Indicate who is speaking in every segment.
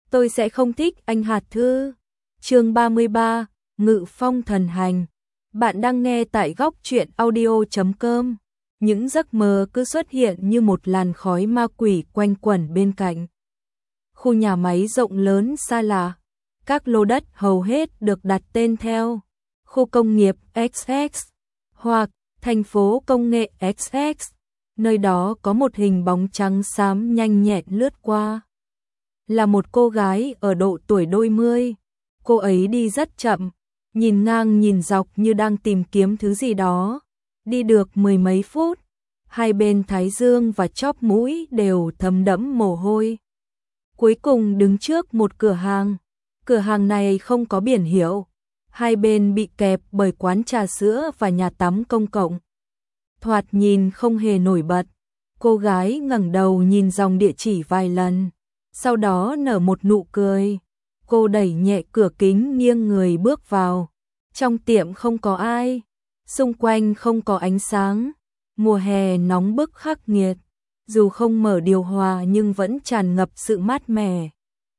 Speaker 1: Tôi sẽ không thích anh hạt thư. Chương 33, Ngự phong thần hành. Bạn đang nghe tại góc truyện audio.com. Những giấc mơ cứ xuất hiện như một làn khói ma quỷ quanh quẩn bên cạnh. Khu nhà máy rộng lớn xa lạ. Các lô đất hầu hết được đặt tên theo khu công nghiệp XX hoặc thành phố công nghệ XX. Nơi đó có một hình bóng trắng xám nhanh nhẹn lướt qua. Là một cô gái ở độ tuổi đôi mươi. Cô ấy đi rất chậm, nhìn ngang nhìn dọc như đang tìm kiếm thứ gì đó. Đi được mười mấy phút, hai bên thái dương và chóp mũi đều thấm đẫm mồ hôi. Cuối cùng đứng trước một cửa hàng. Cửa hàng này không có biển hiệu. Hai bên bị kẹp bởi quán trà sữa và nhà tắm công cộng. Thoạt nhìn không hề nổi bật. Cô gái ngẩng đầu nhìn dòng địa chỉ vài lần, sau đó nở một nụ cười. Cô đẩy nhẹ cửa kính nghiêng người bước vào. Trong tiệm không có ai, xung quanh không có ánh sáng. Mùa hè nóng bức khắc nghiệt, dù không mở điều hòa nhưng vẫn tràn ngập sự mát mẻ.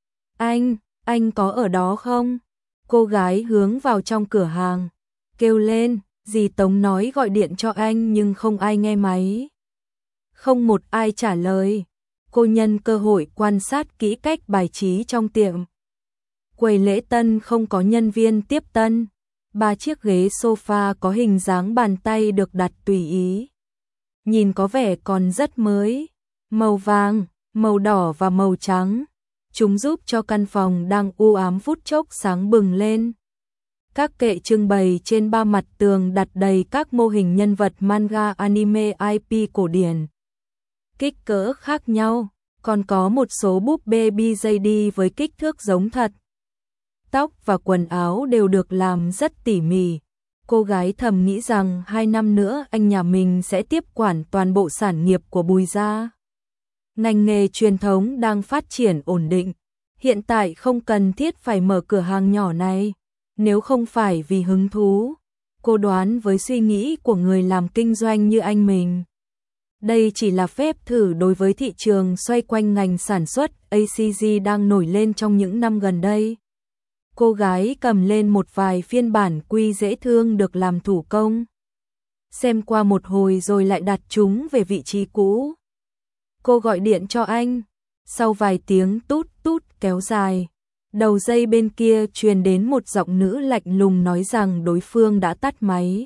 Speaker 1: Anh có ở đó không? Cô gái hướng vào trong cửa hàng, kêu lên. Dì Tống nói gọi điện cho anh nhưng không ai nghe máy. Không một ai trả lời. Cô nhân cơ hội quan sát kỹ cách bài trí trong tiệm. Quầy lễ tân không có nhân viên tiếp tân. 3 chiếc ghế sofa có hình dáng bàn tay được đặt tùy ý. Nhìn có vẻ còn rất mới. Màu vàng, màu đỏ và màu trắng. Chúng giúp cho căn phòng đang u ám phút chốc sáng bừng lên. Các kệ trưng bày trên 3 mặt tường đặt đầy các mô hình nhân vật manga anime IP cổ điển. Kích cỡ khác nhau, còn có một số búp bê BJD với kích thước giống thật. Tóc và quần áo đều được làm rất tỉ mỉ. Cô gái thầm nghĩ rằng 2 năm nữa anh nhà mình sẽ tiếp quản toàn bộ sản nghiệp của Bùi gia. Ngành nghề truyền thống đang phát triển ổn định. Hiện tại không cần thiết phải mở cửa hàng nhỏ này. Nếu không phải vì hứng thú, cô đoán với suy nghĩ của người làm kinh doanh như anh mình. Đây chỉ là phép thử đối với thị trường xoay quanh ngành sản xuất ACG đang nổi lên trong những năm gần đây. Cô gái cầm lên một vài phiên bản quy dễ thương được làm thủ công. Xem qua một hồi rồi lại đặt chúng về vị trí cũ. Cô gọi điện cho anh. Sau vài tiếng tút tút kéo dài, đầu dây bên kia truyền đến một giọng nữ lạnh lùng nói rằng đối phương đã tắt máy.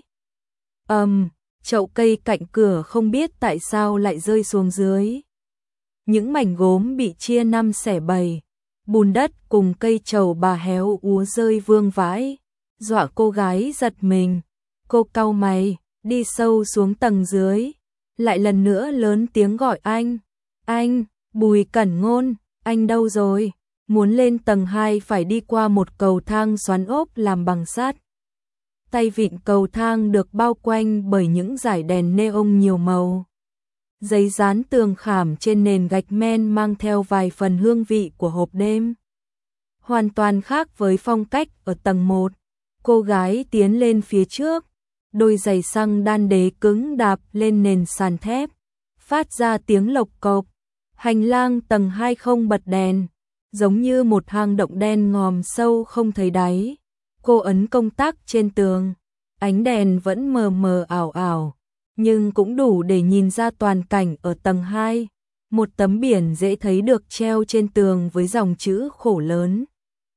Speaker 1: Chậu cây cạnh cửa không biết tại sao lại rơi xuống dưới. Những mảnh gốm bị chia 5 xẻ 7, bùn đất cùng cây trầu bà héo úa rơi vương vãi, dọa cô gái giật mình. Cô cau mày, đi sâu xuống tầng dưới, lại lần nữa lớn tiếng gọi anh. Anh, Bùi Cẩn Ngôn, anh đâu rồi? Muốn lên tầng 2 phải đi qua một cầu thang xoắn ốp làm bằng sắt. Tay vịn cầu thang được bao quanh bởi những dải đèn neon nhiều màu. Giấy dán tường khảm trên nền gạch men mang theo vài phần hương vị của hộp đêm. Hoàn toàn khác với phong cách ở tầng 1. Cô gái tiến lên phía trước, đôi giày xăng đan đế cứng đạp lên nền sàn thép, phát ra tiếng lộc cộc. Hành lang tầng 2 không bật đèn, giống như một hang động đen ngòm sâu không thấy đáy. Cô ấn công tắc trên tường, ánh đèn vẫn mờ mờ ảo ảo, nhưng cũng đủ để nhìn ra toàn cảnh ở tầng 2. Một tấm biển dễ thấy được treo trên tường với dòng chữ khổ lớn.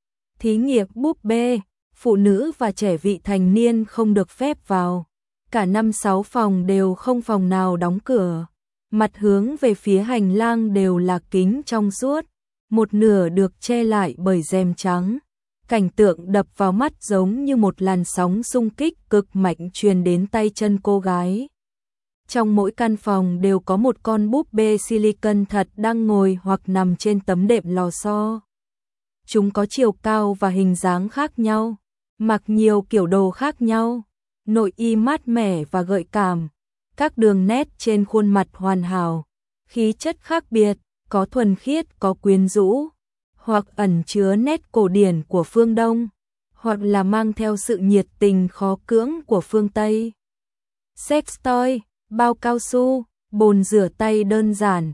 Speaker 1: Thí nghiệm búp bê, phụ nữ và trẻ vị thành niên không được phép vào. Cả 5-6 phòng đều không phòng nào đóng cửa. Mặt hướng về phía hành lang đều là kính trong suốt, một nửa được che lại bởi rèm trắng. Cảnh tượng đập vào mắt giống như một làn sóng xung kích cực mạnh truyền đến tay chân cô gái. Trong mỗi căn phòng đều có một con búp bê silicon thật đang ngồi hoặc nằm trên tấm đệm lò xo. Chúng có chiều cao và hình dáng khác nhau, mặc nhiều kiểu đồ khác nhau, nội y mát mẻ và gợi cảm. Các đường nét trên khuôn mặt hoàn hảo, khí chất khác biệt, có thuần khiết, có quyến rũ, hoặc ẩn chứa nét cổ điển của phương Đông, hoặc là mang theo sự nhiệt tình khó cưỡng của phương Tây. Sex toy, bao cao su, bồn rửa tay đơn giản,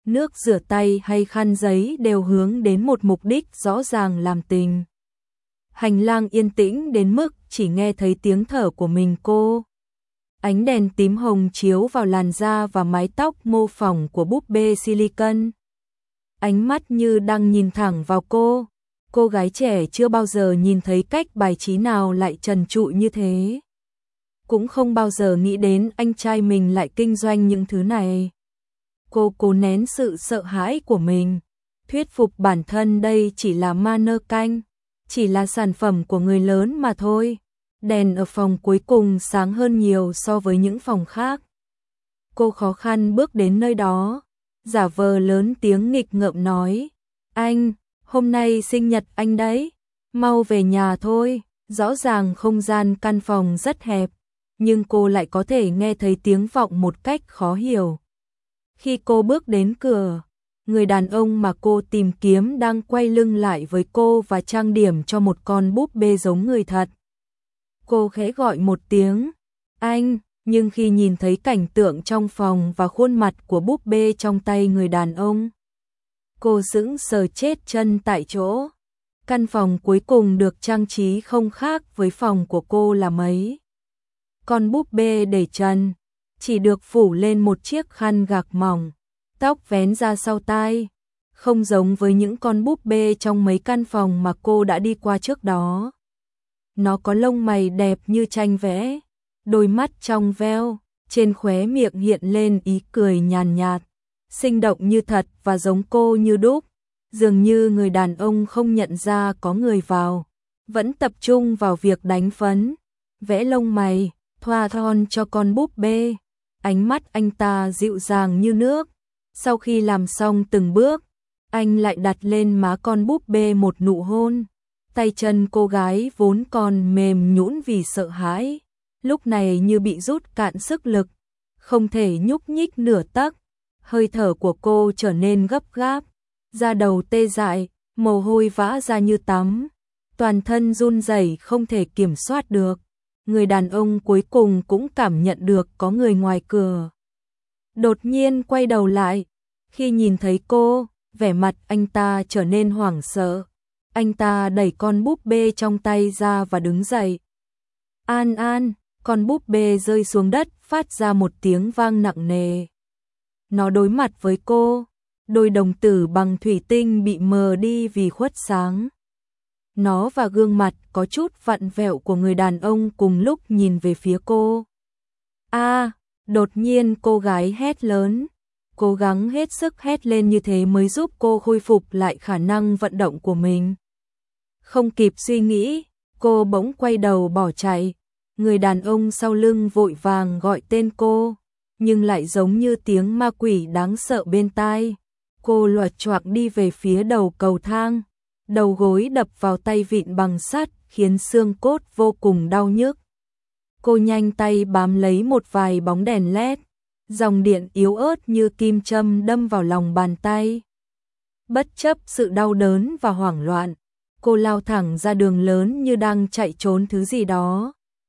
Speaker 1: nước rửa tay hay khăn giấy đều hướng đến một mục đích rõ ràng làm tình. Hành lang yên tĩnh đến mức chỉ nghe thấy tiếng thở của mình cô. Ánh đèn tím hồng chiếu vào làn da và mái tóc mô phỏng của búp bê silicon. Ánh mắt như đang nhìn thẳng vào cô. Cô gái trẻ chưa bao giờ nhìn thấy cách bài trí nào lại trần trụi như thế. Cũng không bao giờ nghĩ đến anh trai mình lại kinh doanh những thứ này. Cô cố nén sự sợ hãi của mình, thuyết phục bản thân đây chỉ là mannequin, chỉ là sản phẩm của người lớn mà thôi. Đèn ở phòng cuối cùng sáng hơn nhiều so với những phòng khác. Cô khó khăn bước đến nơi đó, giả vờ lớn tiếng nghịch ngợm nói, anh, hôm nay sinh nhật anh đấy, mau về nhà thôi. Rõ ràng không gian căn phòng rất hẹp, nhưng cô lại có thể nghe thấy tiếng vọng một cách khó hiểu. Khi cô bước đến cửa, người đàn ông mà cô tìm kiếm đang quay lưng lại với cô và trang điểm cho một con búp bê giống người thật. Cô khẽ gọi một tiếng, anh, nhưng khi nhìn thấy cảnh tượng trong phòng và khuôn mặt của búp bê trong tay người đàn ông, cô sững sờ chết chân tại chỗ. Căn phòng cuối cùng được trang trí không khác với phòng của cô là mấy. Con búp bê để trần, chỉ được phủ lên một chiếc khăn gạc mỏng, tóc vén ra sau tai, không giống với những con búp bê trong mấy căn phòng mà cô đã đi qua trước đó. Nó có lông mày đẹp như tranh vẽ, đôi mắt trong veo, trên khóe miệng hiện lên ý cười nhàn nhạt, sinh động như thật và giống cô như đúc. Dường như người đàn ông không nhận ra có người vào, vẫn tập trung vào việc đánh phấn, vẽ lông mày, thoa thon cho con búp bê. Ánh mắt anh ta dịu dàng như nước. Sau khi làm xong từng bước, anh lại đặt lên má con búp bê một nụ hôn. Tay chân cô gái vốn còn mềm nhũn vì sợ hãi, lúc này như bị rút cạn sức lực, không thể nhúc nhích nửa tấc. Hơi thở của cô trở nên gấp gáp, da đầu tê dại, mồ hôi vã ra như tắm, toàn thân run rẩy không thể kiểm soát được. Người đàn ông cuối cùng cũng cảm nhận được có người ngoài cửa. Đột nhiên quay đầu lại, khi nhìn thấy cô, vẻ mặt anh ta trở nên hoảng sợ. Anh ta đẩy con búp bê trong tay ra và đứng dậy. An An, con búp bê rơi xuống đất phát ra một tiếng vang nặng nề. Nó đối mặt với cô, đôi đồng tử bằng thủy tinh bị mờ đi vì khuất sáng. Nó và gương mặt có chút vặn vẹo của người đàn ông cùng lúc nhìn về phía cô. Đột nhiên cô gái hét lớn, cố gắng hết sức hét lên như thế mới giúp cô khôi phục lại khả năng vận động của mình. Không kịp suy nghĩ, cô bỗng quay đầu bỏ chạy. Người đàn ông sau lưng vội vàng gọi tên cô, nhưng lại giống như tiếng ma quỷ đáng sợ bên tai. Cô loạt choạc đi về phía đầu cầu thang, đầu gối đập vào tay vịn bằng sắt khiến xương cốt vô cùng đau nhức. Cô nhanh tay bám lấy một vài bóng đèn LED, dòng điện yếu ớt như kim châm đâm vào lòng bàn tay. Bất chấp sự đau đớn và hoảng loạn, cô lao thẳng ra đường lớn như đang chạy trốn thứ gì đó.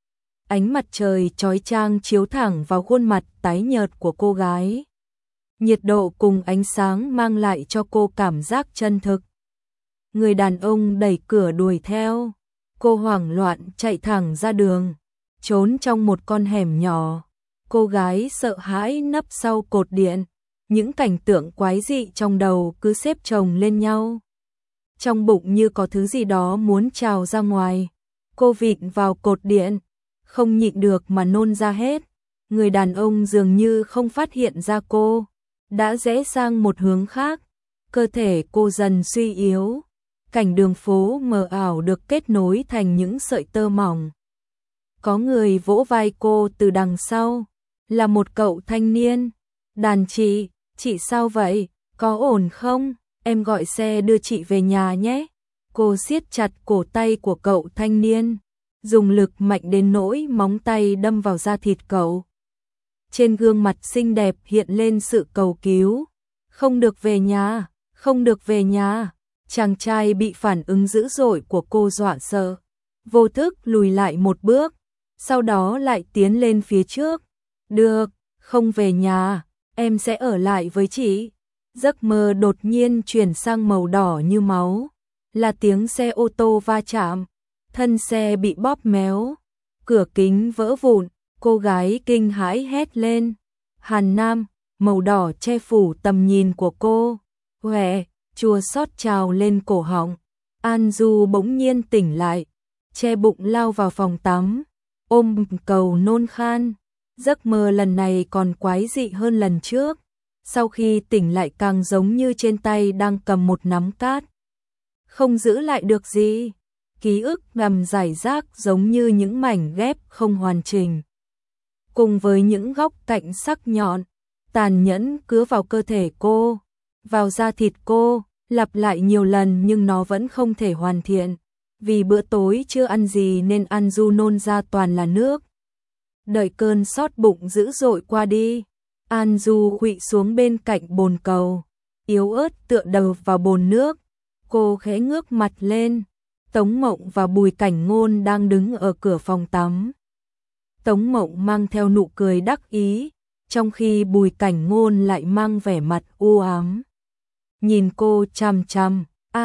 Speaker 1: Ánh mặt trời chói chang chiếu thẳng vào khuôn mặt tái nhợt của cô gái. Nhiệt độ cùng ánh sáng mang lại cho cô cảm giác chân thực. Người đàn ông đẩy cửa đuổi theo. Cô hoảng loạn chạy thẳng ra đường, trốn trong một con hẻm nhỏ. Cô gái sợ hãi nấp sau cột điện. Những cảnh tượng quái dị trong đầu cứ xếp chồng lên nhau. Trong bụng như có thứ gì đó muốn trào ra ngoài. Cô vịn vào cột điện, không nhịn được mà nôn ra hết. Người đàn ông dường như không phát hiện ra cô, đã rẽ sang một hướng khác. Cơ thể cô dần suy yếu. Cảnh đường phố mờ ảo được kết nối thành những sợi tơ mỏng. Có người vỗ vai cô từ đằng sau, là một cậu thanh niên. Đàn chị sao vậy? Có ổn không? Em gọi xe đưa chị về nhà nhé. Cô siết chặt cổ tay của cậu thanh niên, dùng lực mạnh đến nỗi móng tay đâm vào da thịt cậu. Trên gương mặt xinh đẹp hiện lên sự cầu cứu. Không được về nhà, không được về nhà. Chàng trai bị phản ứng dữ dội của cô dọa sợ, vô thức lùi lại một bước, sau đó lại tiến lên phía trước. Được, không về nhà, em sẽ ở lại với chị. Giấc mơ đột nhiên chuyển sang màu đỏ như máu, là tiếng xe ô tô va chạm, thân xe bị bóp méo, cửa kính vỡ vụn, cô gái kinh hãi hét lên. Hàn Nam, màu đỏ che phủ tầm nhìn của cô. Huệ, chua xót trào lên cổ họng. An Du bỗng nhiên tỉnh lại, che bụng lao vào phòng tắm, ôm cầu nôn khan. Giấc mơ lần này còn quái dị hơn lần trước. Sau khi tỉnh lại càng giống như trên tay đang cầm một nắm cát, không giữ lại được gì. Ký ức nằm rải rác giống như những mảnh ghép không hoàn chỉnh, cùng với những góc cạnh sắc nhọn, tàn nhẫn cứa vào cơ thể cô, vào da thịt cô, lặp lại nhiều lần nhưng nó vẫn không thể hoàn thiện. Vì bữa tối chưa ăn gì nên An Du nôn ra toàn là nước. Đợi cơn sót bụng dữ dội qua đi, An Du khuỵu xuống bên cạnh bồn cầu, yếu ớt tựa đầu vào bồn nước. Cô khẽ ngước mặt lên, Tống Mộng và Bùi Cảnh Ngôn đang đứng ở cửa phòng tắm. Tống Mộng mang theo nụ cười đắc ý, trong khi Bùi Cảnh Ngôn lại mang vẻ mặt u ám. Nhìn cô chằm chằm,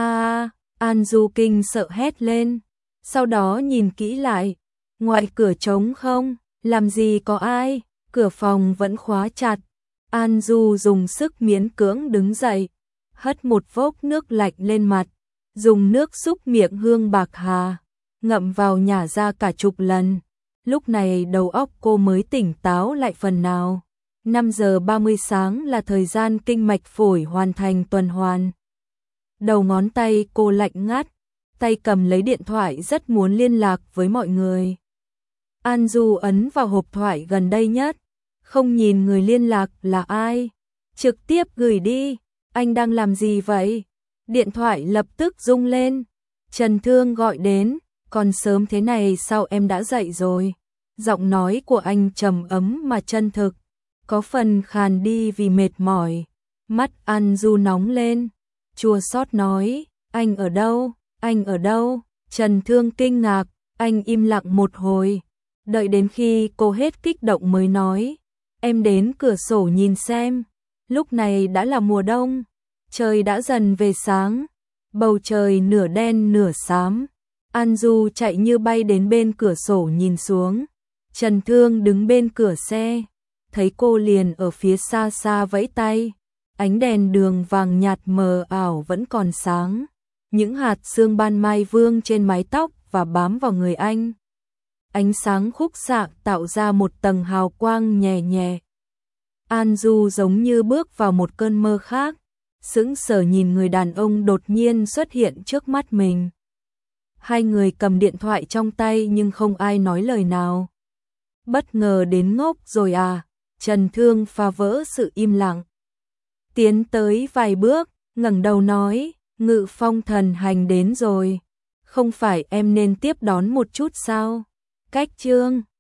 Speaker 1: An Du kinh sợ hét lên, sau đó nhìn kỹ lại, ngoài cửa trống không, làm gì có ai, cửa phòng vẫn khóa chặt. An Du dùng sức miễn cưỡng đứng dậy, hất một vốc nước lạnh lên mặt, dùng nước xúc miệng hương bạc hà, ngậm vào nhả ra cả chục lần. Lúc này đầu óc cô mới tỉnh táo lại phần nào. 5 giờ 30 sáng là thời gian kinh mạch phổi hoàn thành tuần hoàn. Đầu ngón tay cô lạnh ngắt, tay cầm lấy điện thoại rất muốn liên lạc với mọi người. An Du ấn vào hộp thoại gần đây nhất, không nhìn người liên lạc là ai, trực tiếp gửi đi. Anh đang làm gì vậy? Điện thoại lập tức rung lên. Trần Thương gọi đến, còn sớm thế này sao em đã dậy rồi? Giọng nói của anh trầm ấm mà chân thực, có phần khàn đi vì mệt mỏi. Mắt An Du nóng lên, chua xót nói, anh ở đâu? Anh ở đâu? Trần Thương kinh ngạc, anh im lặng một hồi, đợi đến khi cô hết kích động mới nói, em đến cửa sổ nhìn xem. Lúc này đã là mùa đông, trời đã dần về sáng, bầu trời nửa đen nửa xám. An Du chạy như bay đến bên cửa sổ nhìn xuống. Trần Thương đứng bên cửa xe, thấy cô liền ở phía xa xa vẫy tay. Ánh đèn đường vàng nhạt mờ ảo vẫn còn sáng, những hạt sương ban mai vương trên mái tóc và bám vào người anh. Ánh sáng khúc xạ tạo ra một tầng hào quang nhẹ nhẹ. An Du giống như bước vào một cơn mơ khác, sững sờ nhìn người đàn ông đột nhiên xuất hiện trước mắt mình. Hai người cầm điện thoại trong tay nhưng không ai nói lời nào. Bất ngờ đến ngốc rồi à? Trần Thương phá vỡ sự im lặng, tiến tới vài bước, ngẩng đầu nói, Ngự Phong thần hành đến rồi, không phải em nên tiếp đón một chút sao? Cách chương